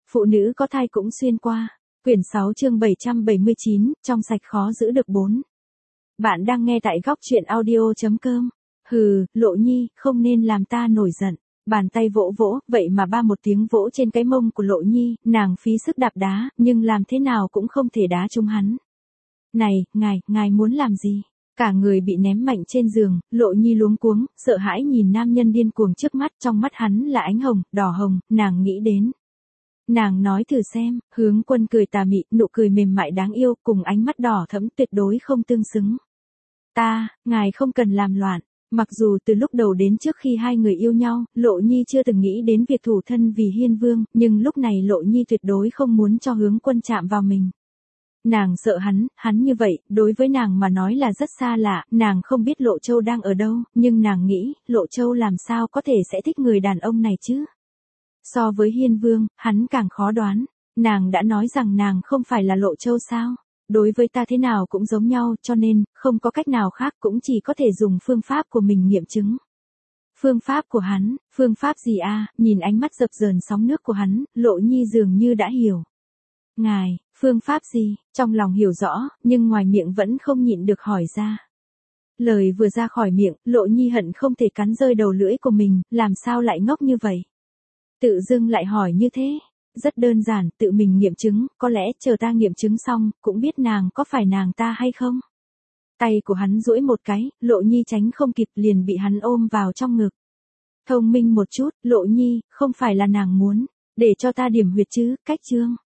Phụ nữ có thai cũng xuyên qua. Quyển 6 chương 779, trong sạch khó giữ được 4. Bạn đang nghe tại góc truyện audio.com. Hừ, Lộ Nhi, không nên làm ta nổi giận. Bàn tay vỗ vỗ, vậy mà ba một tiếng vỗ trên cái mông của Lộ Nhi, nàng phí sức đạp đá, nhưng làm thế nào cũng không thể đá trúng hắn. Này, ngài muốn làm gì? Cả người bị ném mạnh trên giường, Lộ Nhi luống cuống, sợ hãi nhìn nam nhân điên cuồng trước mắt, trong mắt hắn là ánh hồng, đỏ hồng, nàng nghĩ đến. Nàng nói thử xem, Hướng Quân cười tà mị, nụ cười mềm mại đáng yêu, cùng ánh mắt đỏ thẫm tuyệt đối không tương xứng. Ngài không cần làm loạn. Mặc dù từ lúc đầu đến trước khi hai người yêu nhau, Lộ Nhi chưa từng nghĩ đến việc thủ thân vì Hiên Vương, nhưng lúc này Lộ Nhi tuyệt đối không muốn cho Hướng Quân chạm vào mình. Nàng sợ hắn như vậy, đối với nàng mà nói là rất xa lạ, nàng không biết Lộ Châu đang ở đâu, nhưng nàng nghĩ, Lộ Châu làm sao có thể sẽ thích người đàn ông này chứ? So với Hiên Vương, hắn càng khó đoán. Nàng đã nói rằng nàng không phải là Lộ Châu sao? Đối với ta thế nào cũng giống nhau, cho nên, không có cách nào khác, cũng chỉ có thể dùng phương pháp của mình nghiệm chứng. Phương pháp của hắn, phương pháp gì a? Nhìn ánh mắt dập dờn sóng nước của hắn, Lộ Nhi dường như đã hiểu. Ngài, phương pháp gì? Trong lòng hiểu rõ, nhưng ngoài miệng vẫn không nhịn được hỏi ra. Lời vừa ra khỏi miệng, Lộ Nhi hận không thể cắn rơi đầu lưỡi của mình, làm sao lại ngốc như vậy? Tự dưng lại hỏi như thế. Rất đơn giản, tự mình nghiệm chứng, có lẽ chờ ta nghiệm chứng xong, cũng biết nàng có phải nàng ta hay không. Tay của hắn duỗi một cái, Lộ Nhi tránh không kịp liền bị hắn ôm vào trong ngực. Thông minh một chút, Lộ Nhi, không phải là nàng muốn, để cho ta điểm huyệt chứ, cách chương.